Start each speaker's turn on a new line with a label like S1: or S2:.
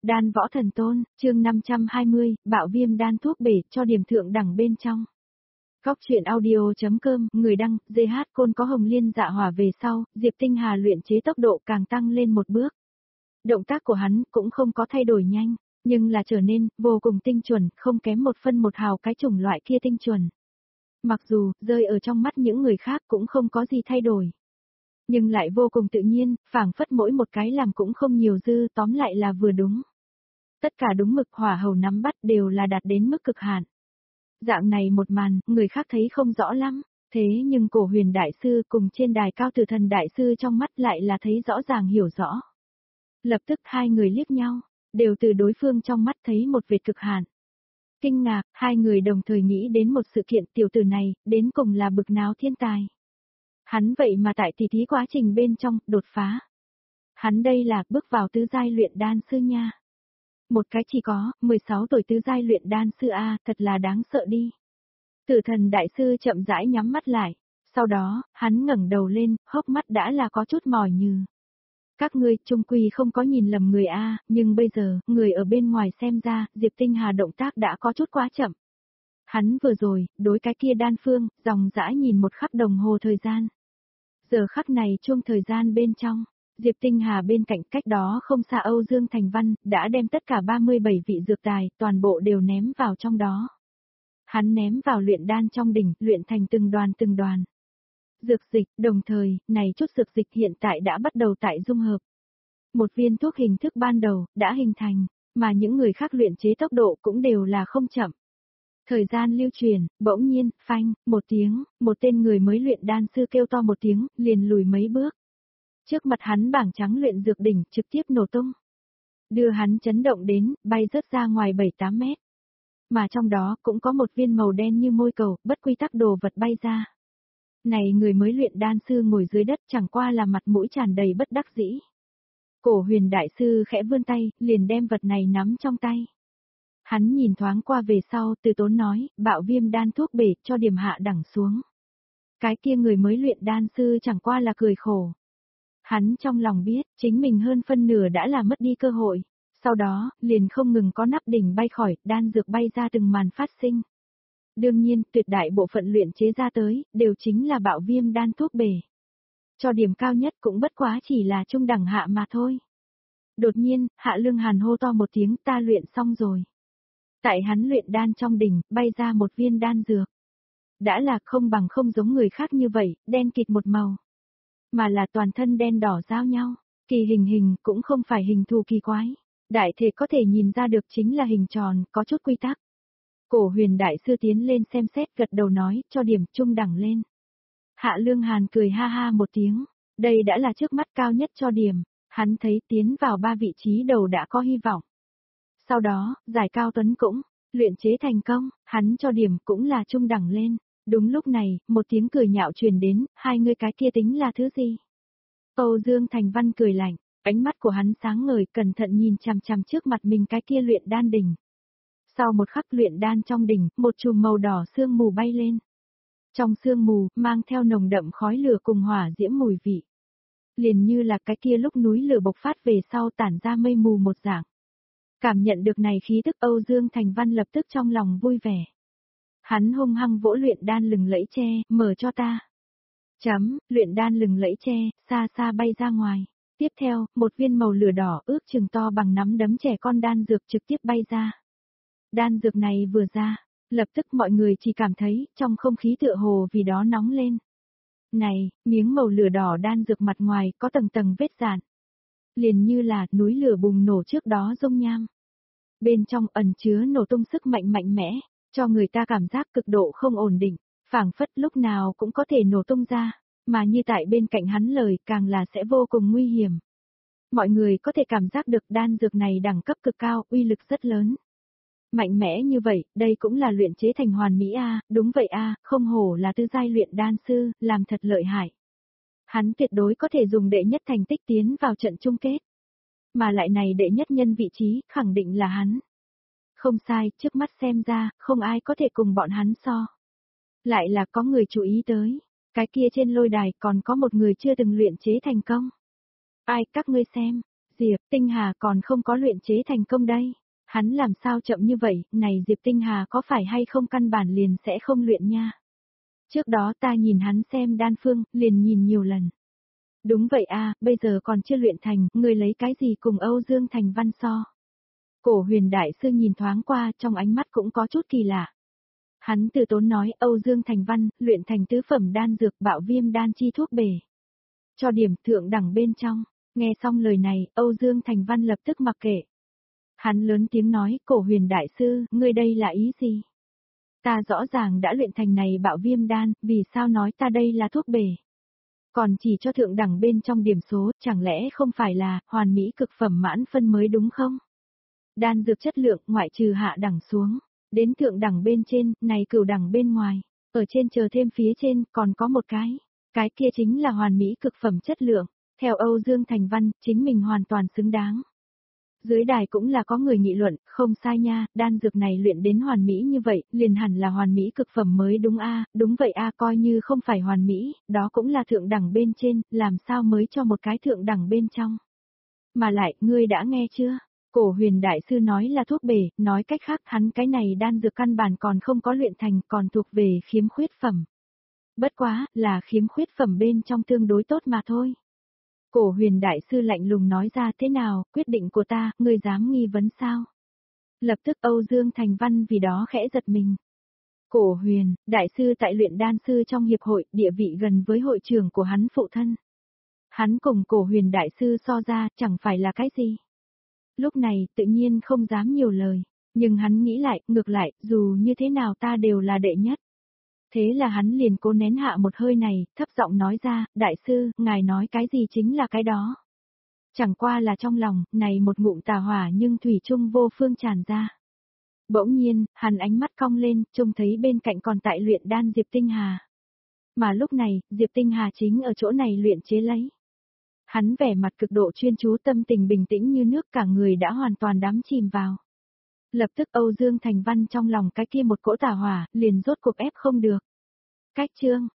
S1: Đan võ thần tôn, chương 520, bạo viêm đan thuốc bể cho điểm thượng đẳng bên trong. Góc truyện audio.com, người đăng, GH Côn có hồng liên dạ hỏa về sau, Diệp Tinh Hà luyện chế tốc độ càng tăng lên một bước. Động tác của hắn cũng không có thay đổi nhanh, nhưng là trở nên vô cùng tinh chuẩn, không kém một phân một hào cái chủng loại kia tinh chuẩn. Mặc dù, rơi ở trong mắt những người khác cũng không có gì thay đổi. Nhưng lại vô cùng tự nhiên, phảng phất mỗi một cái làm cũng không nhiều dư, tóm lại là vừa đúng. Tất cả đúng mực hỏa hầu nắm bắt đều là đạt đến mức cực hạn. Dạng này một màn, người khác thấy không rõ lắm, thế nhưng cổ huyền đại sư cùng trên đài cao tử thần đại sư trong mắt lại là thấy rõ ràng hiểu rõ. Lập tức hai người liếc nhau, đều từ đối phương trong mắt thấy một vệt cực hạn. Kinh ngạc, hai người đồng thời nghĩ đến một sự kiện tiểu tử này, đến cùng là bực nào thiên tài. Hắn vậy mà tại tỷ thí quá trình bên trong, đột phá. Hắn đây là bước vào tứ giai luyện đan sư nha. Một cái chỉ có, 16 tuổi tứ giai luyện đan sư A, thật là đáng sợ đi. Tử thần đại sư chậm rãi nhắm mắt lại, sau đó, hắn ngẩng đầu lên, hốc mắt đã là có chút mỏi nhừ. Các ngươi chung quy không có nhìn lầm người A, nhưng bây giờ, người ở bên ngoài xem ra, Diệp Tinh Hà động tác đã có chút quá chậm. Hắn vừa rồi, đối cái kia đan phương, dòng dã nhìn một khắc đồng hồ thời gian. Giờ khắc này chuông thời gian bên trong, Diệp Tinh Hà bên cạnh cách đó không xa Âu Dương Thành Văn, đã đem tất cả 37 vị dược tài, toàn bộ đều ném vào trong đó. Hắn ném vào luyện đan trong đỉnh, luyện thành từng đoàn. Dược dịch, đồng thời, này chút dược dịch hiện tại đã bắt đầu tại dung hợp. Một viên thuốc hình thức ban đầu, đã hình thành, mà những người khác luyện chế tốc độ cũng đều là không chậm. Thời gian lưu truyền, bỗng nhiên, phanh, một tiếng, một tên người mới luyện đan sư kêu to một tiếng, liền lùi mấy bước. Trước mặt hắn bảng trắng luyện dược đỉnh trực tiếp nổ tung. Đưa hắn chấn động đến, bay rớt ra ngoài 7-8 mét. Mà trong đó cũng có một viên màu đen như môi cầu, bất quy tắc đồ vật bay ra. Này người mới luyện đan sư ngồi dưới đất chẳng qua là mặt mũi tràn đầy bất đắc dĩ. Cổ huyền đại sư khẽ vươn tay, liền đem vật này nắm trong tay. Hắn nhìn thoáng qua về sau, từ tốn nói, bạo viêm đan thuốc bể cho điểm hạ đẳng xuống. Cái kia người mới luyện đan sư chẳng qua là cười khổ. Hắn trong lòng biết, chính mình hơn phân nửa đã là mất đi cơ hội. Sau đó, liền không ngừng có nắp đỉnh bay khỏi, đan dược bay ra từng màn phát sinh. Đương nhiên, tuyệt đại bộ phận luyện chế ra tới, đều chính là bạo viêm đan thuốc bể. Cho điểm cao nhất cũng bất quá chỉ là trung đẳng hạ mà thôi. Đột nhiên, Hạ Lương Hàn hô to một tiếng ta luyện xong rồi. Tại hắn luyện đan trong đỉnh, bay ra một viên đan dược. Đã là không bằng không giống người khác như vậy, đen kịt một màu. Mà là toàn thân đen đỏ giao nhau, kỳ hình cũng không phải hình thù kỳ quái. Đại thể có thể nhìn ra được chính là hình tròn, có chút quy tắc. Cổ huyền đại sư tiến lên xem xét gật đầu nói, cho điểm trung đẳng lên. Hạ Lương Hàn cười ha ha một tiếng, đây đã là trước mắt cao nhất cho điểm, hắn thấy tiến vào 3 vị trí đầu đã có hy vọng. Sau đó, giải cao tuấn cũng, luyện chế thành công, hắn cho điểm cũng là trung đẳng lên. Đúng lúc này, một tiếng cười nhạo truyền đến, hai người cái kia tính là thứ gì? Âu Dương Thành Văn cười lạnh, ánh mắt của hắn sáng ngời cẩn thận nhìn chằm chằm trước mặt mình cái kia luyện đan đỉnh. Sau một khắc luyện đan trong đỉnh, một chùm màu đỏ sương mù bay lên. Trong sương mù, mang theo nồng đậm khói lửa cùng hỏa diễm mùi vị. Liền như là cái kia lúc núi lửa bộc phát về sau tản ra mây mù một dạng. Cảm nhận được này khí tức Âu Dương Thành Văn lập tức trong lòng vui vẻ. Hắn hung hăng vỗ luyện đan lừng lẫy tre, mở cho ta. Luyện đan lừng lẫy tre, xa xa bay ra ngoài. Tiếp theo, một viên màu lửa đỏ ước chừng to bằng nắm đấm trẻ con đan dược trực tiếp bay ra. Đan dược này vừa ra, lập tức mọi người chỉ cảm thấy trong không khí tựa hồ vì đó nóng lên. Này, miếng màu lửa đỏ đan dược mặt ngoài có tầng tầng vết dạn. Liền như là núi lửa bùng nổ trước đó dung nham. Bên trong ẩn chứa nổ tung sức mạnh mạnh mẽ, cho người ta cảm giác cực độ không ổn định, phảng phất lúc nào cũng có thể nổ tung ra, mà như tại bên cạnh hắn lời càng là sẽ vô cùng nguy hiểm. Mọi người có thể cảm giác được đan dược này đẳng cấp cực cao, uy lực rất lớn. Mạnh mẽ như vậy, đây cũng là luyện chế thành hoàn mỹ a, đúng vậy a, không hổ là tứ giai luyện đan sư, làm thật lợi hại. Hắn tuyệt đối có thể dùng đệ nhất thành tích tiến vào trận chung kết. Mà lại này đệ nhất nhân vị trí, khẳng định là hắn. Không sai, trước mắt xem ra, không ai có thể cùng bọn hắn so. Lại là có người chú ý tới, cái kia trên lôi đài còn có một người chưa từng luyện chế thành công. Ai, các ngươi xem, Diệp Tinh Hà còn không có luyện chế thành công đây. Hắn làm sao chậm như vậy, này Diệp Tinh Hà có phải hay không căn bản liền sẽ không luyện nha. Trước đó ta nhìn hắn xem đan phương, liền nhìn nhiều lần. Đúng vậy a, bây giờ còn chưa luyện thành, người lấy cái gì cùng Âu Dương Thành Văn so. Cổ huyền đại sư nhìn thoáng qua, trong ánh mắt cũng có chút kỳ lạ. Hắn từ tốn nói Âu Dương Thành Văn, luyện thành tứ phẩm đan dược bạo viêm đan chi thuốc bể. Cho điểm thượng đẳng bên trong, nghe xong lời này, Âu Dương Thành Văn lập tức mặc kệ. Hắn lớn tiếng nói, cổ huyền đại sư, ngươi đây là ý gì? Ta rõ ràng đã luyện thành này bạo viêm đan, vì sao nói ta đây là thuốc bể? Còn chỉ cho thượng đẳng bên trong điểm số, chẳng lẽ không phải là hoàn mỹ cực phẩm mãn phân mới đúng không? Đan dược chất lượng ngoại trừ hạ đẳng xuống, đến thượng đẳng bên trên, này cửu đẳng bên ngoài, ở trên chờ thêm phía trên còn có một cái kia chính là hoàn mỹ cực phẩm chất lượng, theo Âu Dương Thành Văn, chính mình hoàn toàn xứng đáng. Dưới đài cũng là có người nghị luận, không sai nha, đan dược này luyện đến hoàn mỹ như vậy, liền hẳn là hoàn mỹ cực phẩm mới đúng a, đúng vậy a, coi như không phải hoàn mỹ, đó cũng là thượng đẳng bên trên, làm sao mới cho một cái thượng đẳng bên trong. Mà lại, ngươi đã nghe chưa? Cổ huyền đại sư nói là thuốc bể, nói cách khác hắn cái này đan dược căn bản còn không có luyện thành, còn thuộc về khiếm khuyết phẩm. Bất quá, là khiếm khuyết phẩm bên trong tương đối tốt mà thôi. Cổ huyền đại sư lạnh lùng nói ra thế nào, quyết định của ta, ngươi dám nghi vấn sao? Lập tức Âu Dương Thành Văn vì đó khẽ giật mình. Cổ huyền, đại sư tại luyện đan sư trong hiệp hội, địa vị gần với hội trưởng của hắn phụ thân. Hắn cùng cổ huyền đại sư so ra, chẳng phải là cái gì. Lúc này, tự nhiên không dám nhiều lời, nhưng hắn nghĩ lại, ngược lại, dù như thế nào ta đều là đệ nhất. Thế là hắn liền cố nén hạ một hơi này, thấp giọng nói ra, đại sư, ngài nói cái gì chính là cái đó. Chẳng qua là trong lòng, này một ngụm tà hỏa nhưng thủy chung vô phương tràn ra. Bỗng nhiên, hắn ánh mắt cong lên, trông thấy bên cạnh còn tại luyện đan Diệp Tinh Hà. Mà lúc này, Diệp Tinh Hà chính ở chỗ này luyện chế lấy. Hắn vẻ mặt cực độ chuyên chú, tâm tình bình tĩnh như nước, cả người đã hoàn toàn đắm chìm vào. Lập tức Âu Dương Thành Văn trong lòng cái kia một cỗ tà hỏa, liền rốt cuộc ép không được. Cách chương